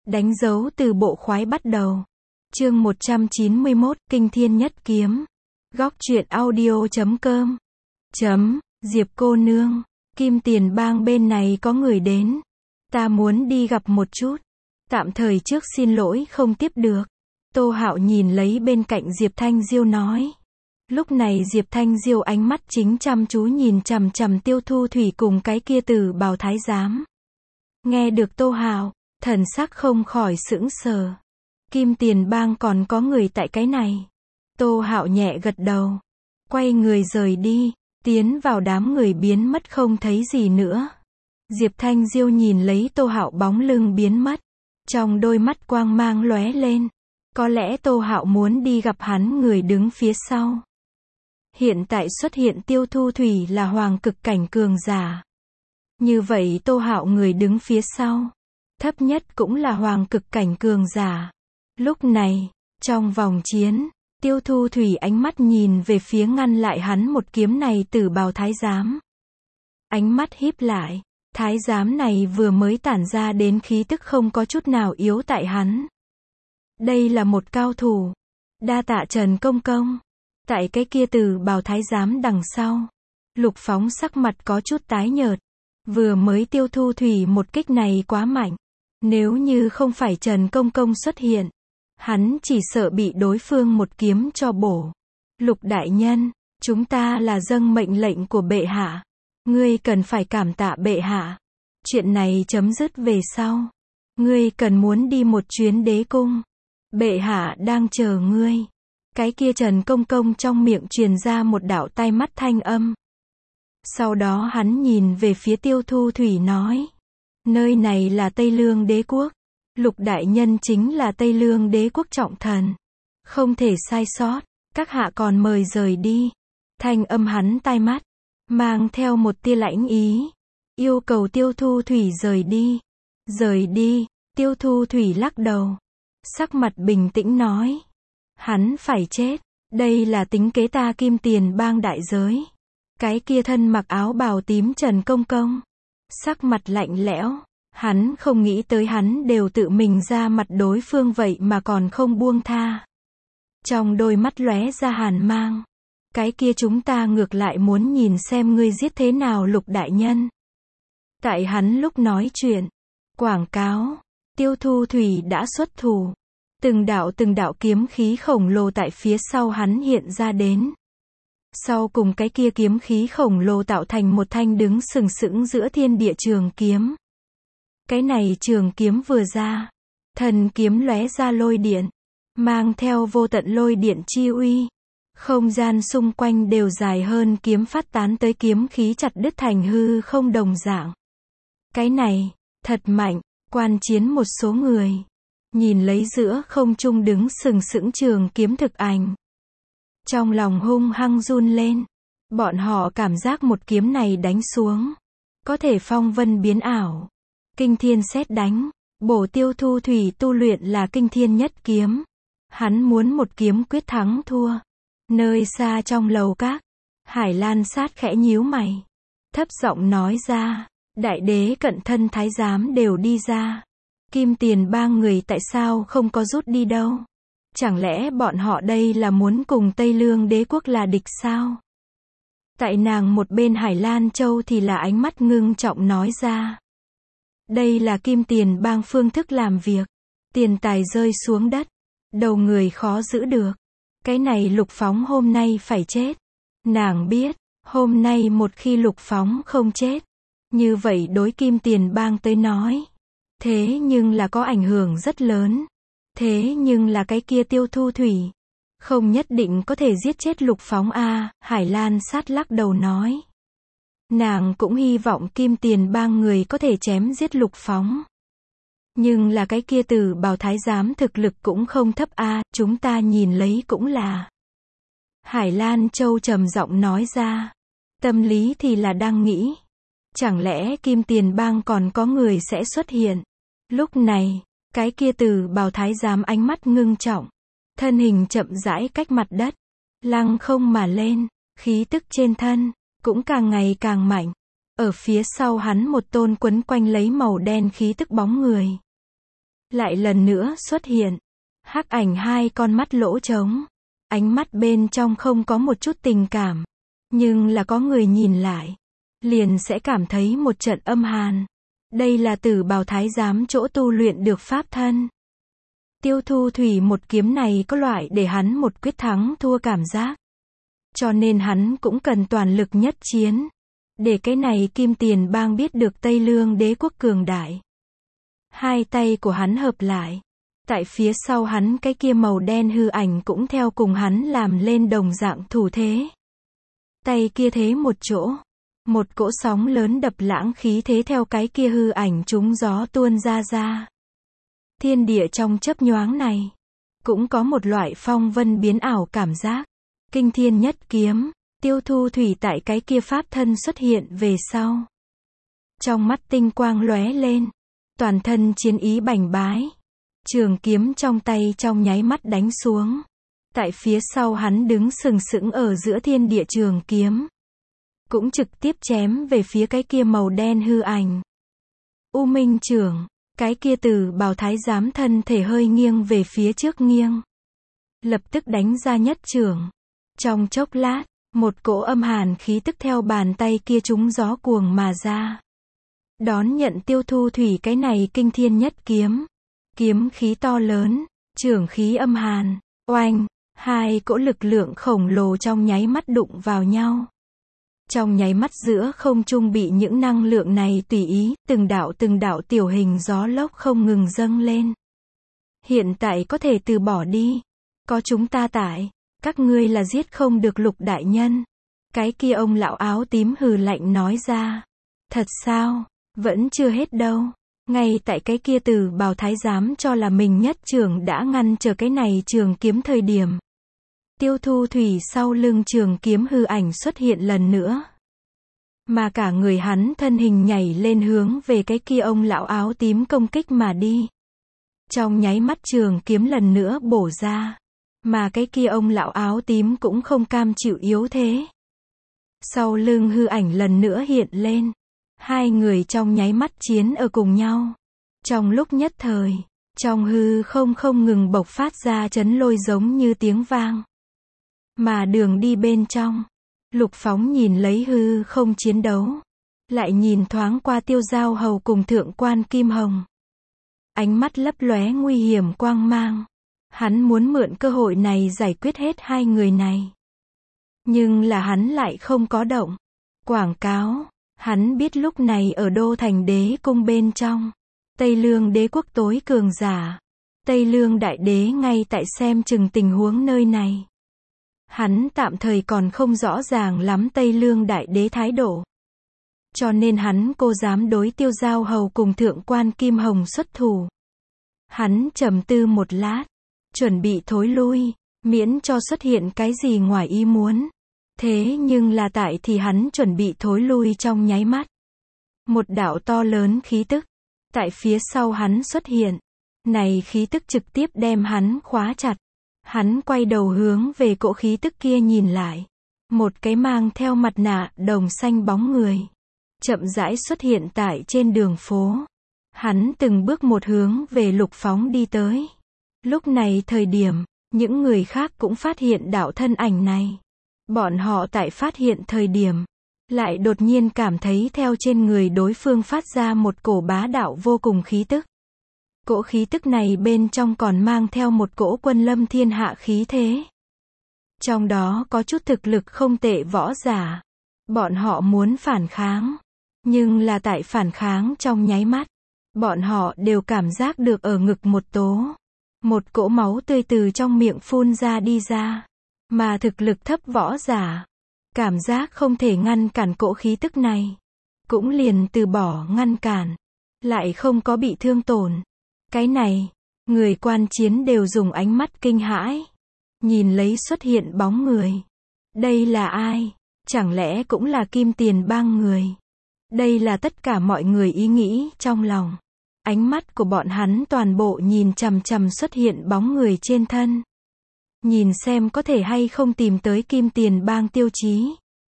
Đánh dấu từ bộ khoái bắt đầu. Chương 191, Kinh Thiên Nhất Kiếm. Góc truyện audio.com. Diệp cô nương, Kim Tiền Bang bên này có người đến. Ta muốn đi gặp một chút. Tạm thời trước xin lỗi không tiếp được. Tô Hạo nhìn lấy bên cạnh Diệp Thanh Diêu nói. Lúc này Diệp Thanh Diêu ánh mắt chính chăm chú nhìn chằm chằm Tiêu Thu Thủy cùng cái kia Tử Bào thái giám. Nghe được Tô Hạo, thần sắc không khỏi sững sờ. Kim Tiền Bang còn có người tại cái này. Tô Hạo nhẹ gật đầu, quay người rời đi, tiến vào đám người biến mất không thấy gì nữa. Diệp Thanh Diêu nhìn lấy Tô Hạo bóng lưng biến mất, trong đôi mắt quang mang lóe lên. Có lẽ Tô Hạo muốn đi gặp hắn người đứng phía sau. Hiện tại xuất hiện Tiêu Thu Thủy là hoàng cực cảnh cường giả. Như vậy Tô Hạo người đứng phía sau, thấp nhất cũng là hoàng cực cảnh cường giả. Lúc này, trong vòng chiến, Tiêu Thu Thủy ánh mắt nhìn về phía ngăn lại hắn một kiếm này Tử Bào thái giám. Ánh mắt híp lại, thái giám này vừa mới tản ra đến khí tức không có chút nào yếu tại hắn. Đây là một cao thủ. Đa tạ Trần Công Công. Tại cái kia Tử Bào thái giám đằng sau, Lục Phóng sắc mặt có chút tái nhợt. Vừa mới Tiêu Thu Thủy một kích này quá mạnh. Nếu như không phải Trần Công Công xuất hiện, hắn chỉ sợ bị đối phương một kiếm cho bổ. Lục đại nhân, chúng ta là dâng mệnh lệnh của bệ hạ. Ngươi cần phải cảm tạ bệ hạ. Chuyện này chấm dứt về sau. Ngươi cần muốn đi một chuyến đế cung. Bệ hạ đang chờ ngươi. Cái kia Trần Công Công trong miệng truyền ra một đạo tai mắt thanh âm. Sau đó hắn nhìn về phía Tiêu Thu Thủy nói. Nơi này là Tây Lương đế quốc. Lục đại nhân chính là Tây Lương đế quốc trọng thần. Không thể sai sót. Các hạ còn mời rời đi. Thanh âm hắn tai mắt, mang theo một tia lãnh ý. Yêu cầu Tiêu Thu Thủy rời đi. Rời đi. Tiêu Thu Thủy lắc đầu. Sắc mặt bình tĩnh nói. Hắn phải chết. Đây là tính kế ta Kim Tiền Bang đại giới. Cái kia thân mặc áo bào tím Trần Công Công. Sắc mặt lạnh lẽo. Hắn không nghĩ tới hắn đều tự mình ra mặt đối phương vậy mà còn không buông tha. Trong đôi mắt lóe ra hàn mang. Cái kia chúng ta ngược lại muốn nhìn xem ngươi giết thế nào Lục đại nhân. Tại hắn lúc nói chuyện, quảng cáo, Tiêu Thu Thủy đã xuất thủ. Từng đạo kiếm khí khổng lồ tại phía sau hắn hiện ra đến. Sau cùng cái kia kiếm khí khổng lồ tạo thành một thanh đứng sừng sững giữa thiên địa trường kiếm. Cái này trường kiếm vừa ra, thần kiếm lóe ra lôi điện, mang theo vô tận lôi điện chi uy. Không gian xung quanh đều dài hơn kiếm phát tán tới kiếm khí chặt đứt thành hư không đồng dạng. Cái này, thật mạnh, quan chiến một số người. Nhìn lấy giữa không trung đứng sừng sững trường kiếm thực ảnh. Trong lòng hung hăng run lên. Bọn họ cảm giác một kiếm này đánh xuống. Có thể phong vân biến ảo. Kinh thiên sét đánh. Bổ Tiêu Thu Thủy tu luyện là kinh thiên nhất kiếm. Hắn muốn một kiếm quyết thắng thua. Nơi xa trong lầu các, Hải Lan Sát khẽ nhíu mày. Thấp giọng nói ra. Đại đế cận thân thái giám đều đi ra. Kim Tiền Bang người tại sao không có rút đi đâu? Chẳng lẽ bọn họ đây là muốn cùng Tây Lương đế quốc là địch sao? Tại nàng một bên Hải Lan Châu thì là ánh mắt ngưng trọng nói ra. Đây là Kim Tiền Bang phương thức làm việc. Tiền tài rơi xuống đất. Đầu người khó giữ được. Cái này Lục Phóng hôm nay phải chết. Nàng biết, hôm nay một khi Lục Phóng không chết, như vậy đối Kim Tiền Bang tới nói. Thế nhưng là có ảnh hưởng rất lớn. Thế nhưng là cái kia Tiêu Thu Thủy không nhất định có thể giết chết Lục Phóng a. Hải Lan Sát lắc đầu nói. Nàng cũng hy vọng Kim Tiền Bang người có thể chém giết Lục Phóng. Nhưng là cái kia Tử Bào thái giám thực lực cũng không thấp a. Chúng ta nhìn lấy cũng là. Hải Lan Châu trầm giọng nói ra. Tâm lý thì là đang nghĩ. Chẳng lẽ Kim Tiền Bang còn có người sẽ xuất hiện? Lúc này, cái kia Tử Bào thái giám ánh mắt ngưng trọng. Thân hình chậm rãi cách mặt đất. Lăng không mà lên. Khí tức trên thân, cũng càng ngày càng mạnh. Ở phía sau hắn một tôn quấn quanh lấy màu đen khí tức bóng người. lại lần nữa xuất hiện. Hắc ảnh hai con mắt lỗ trống. Ánh mắt bên trong không có một chút tình cảm. Nhưng là có người nhìn lại. Liền sẽ cảm thấy một trận âm hàn. Đây là Tử Bào Thái Giám chỗ tu luyện được pháp thân. Tiêu Thu Thủy một kiếm này có loại để hắn một quyết thắng thua cảm giác. Cho nên hắn cũng cần toàn lực nhất chiến. Để cái này Kim Tiền Bang biết được Tây Lương đế quốc cường đại. Hai tay của hắn hợp lại. Tại phía sau hắn cái kia màu đen hư ảnh cũng theo cùng hắn làm lên đồng dạng thủ thế. Tay kia thế một chỗ. Một cỗ sóng lớn đập lãng khí thế theo cái kia hư ảnh trúng gió tuôn ra. Thiên địa trong chớp nhoáng này. Cũng có một loại phong vân biến ảo cảm giác. Kinh thiên nhất kiếm. Tiêu Thu Thủy tại cái kia pháp thân xuất hiện về sau. Trong mắt tinh quang lóe lên. Toàn thân chiến ý bành bái. Trường kiếm trong tay trong nháy mắt đánh xuống. Tại phía sau hắn đứng sừng sững ở giữa thiên địa trường kiếm. Cũng trực tiếp chém về phía cái kia màu đen hư ảnh. U Minh Trưởng, cái kia Tử Bào Thái Giám thân thể hơi nghiêng về phía trước nghiêng. Lập tức đánh ra nhất trưởng. Trong chốc lát, một cỗ âm hàn khí tức theo bàn tay kia trúng gió cuồng mà ra. Đón nhận Tiêu Thu Thủy cái này kinh thiên nhất kiếm. Kiếm khí to lớn, trưởng khí âm hàn, oanh, hai cỗ lực lượng khổng lồ trong nháy mắt đụng vào nhau. Trong nháy mắt giữa không trung bị những năng lượng này tùy ý, từng đạo tiểu hình gió lốc không ngừng dâng lên. Hiện tại có thể từ bỏ đi. Có chúng ta tại, các ngươi là giết không được Lục đại nhân. Cái kia ông lão áo tím hừ lạnh nói ra. Thật sao? Vẫn chưa hết đâu. Ngay tại cái kia Tử Bào Thái Giám cho là mình nhất trưởng đã ngăn trở cái này trường kiếm thời điểm. Tiêu Thu Thủy sau lưng trường kiếm hư ảnh xuất hiện lần nữa. Mà cả người hắn thân hình nhảy lên hướng về cái kia ông lão áo tím công kích mà đi. Trong nháy mắt trường kiếm lần nữa bổ ra. Mà cái kia ông lão áo tím cũng không cam chịu yếu thế. Sau lưng hư ảnh lần nữa hiện lên. Hai người trong nháy mắt chiến ở cùng nhau. Trong lúc nhất thời, trong hư không ngừng bộc phát ra chấn lôi giống như tiếng vang. Mà đường đi bên trong, Lục Phóng nhìn lấy hư không chiến đấu. Lại nhìn thoáng qua Tiêu Giao Hầu cùng Thượng quan Kim Hồng. Ánh mắt lấp lóe nguy hiểm quang mang. Hắn muốn mượn cơ hội này giải quyết hết hai người này. Nhưng là hắn lại không có động. Quảng cáo. Hắn biết lúc này ở Đô Thành Đế Cung bên trong. Tây Lương đế quốc tối cường giả. Tây Lương đại đế ngay tại xem chừng tình huống nơi này. Hắn tạm thời còn không rõ ràng lắm Tây Lương đại đế thái độ. Cho nên hắn cô dám đối Tiêu Giao Hầu cùng Thượng quan Kim Hồng xuất thủ. Hắn trầm tư một lát. Chuẩn bị thối lui. Miễn cho xuất hiện cái gì ngoài ý muốn. Thế nhưng là tại thì hắn chuẩn bị thối lui trong nháy mắt. Một đạo to lớn khí tức. Tại phía sau hắn xuất hiện. Này khí tức trực tiếp đem hắn khóa chặt. Hắn quay đầu hướng về cỗ khí tức kia nhìn lại. Một cái mang theo mặt nạ đồng xanh bóng người. Chậm rãi xuất hiện tại trên đường phố. Hắn từng bước một hướng về Lục Phóng đi tới. Lúc này thời điểm, những người khác cũng phát hiện đạo thân ảnh này. Bọn họ tại phát hiện thời điểm, lại đột nhiên cảm thấy theo trên người đối phương phát ra một cổ bá đạo vô cùng khí tức. Cỗ khí tức này bên trong còn mang theo một cỗ quân lâm thiên hạ khí thế. Trong đó có chút thực lực không tệ võ giả. Bọn họ muốn phản kháng. Nhưng là tại phản kháng trong nháy mắt. Bọn họ đều cảm giác được ở ngực một tố. Một cỗ máu tươi từ trong miệng phun ra đi ra. Mà thực lực thấp võ giả. Cảm giác không thể ngăn cản cỗ khí tức này. Cũng liền từ bỏ ngăn cản. Lại không có bị thương tổn. Cái này, người quan chiến đều dùng ánh mắt kinh hãi. Nhìn lấy xuất hiện bóng người. Đây là ai? Chẳng lẽ cũng là Kim Tiền Bang người? Đây là tất cả mọi người ý nghĩ trong lòng. Ánh mắt của bọn hắn toàn bộ nhìn chằm chằm xuất hiện bóng người trên thân. Nhìn xem có thể hay không tìm tới Kim Tiền Bang tiêu chí.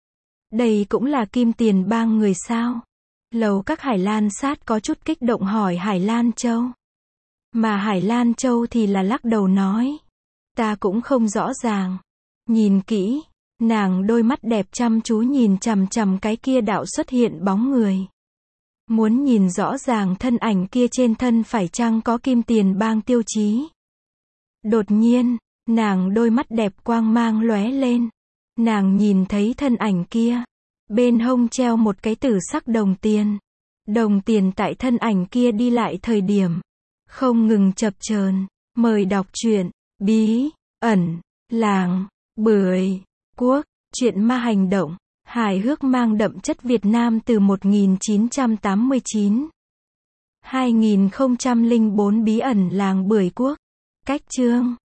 Đây cũng là Kim Tiền Bang người sao? Lầu các Hải Lan Sát có chút kích động hỏi Hải Lan Châu. Mà Hải Lan Châu thì là lắc đầu nói. Ta cũng không rõ ràng. Nhìn kỹ, nàng đôi mắt đẹp chăm chú nhìn chằm chằm cái kia đạo xuất hiện bóng người. Muốn nhìn rõ ràng thân ảnh kia trên thân phải chăng có kim tiền bang tiêu chí. Đột nhiên, nàng đôi mắt đẹp quang mang lóe lên. Nàng nhìn thấy thân ảnh kia. Bên hông treo một cái tử sắc đồng tiền. Đồng tiền tại thân ảnh kia đi lại thời điểm. Không ngừng chập chờn. Mời đọc truyện, bí, ẩn, làng, bưởi, quốc, truyện ma hành động, hài hước mang đậm chất Việt Nam từ 1989. 2004 bí ẩn làng bưởi quốc. Cách chương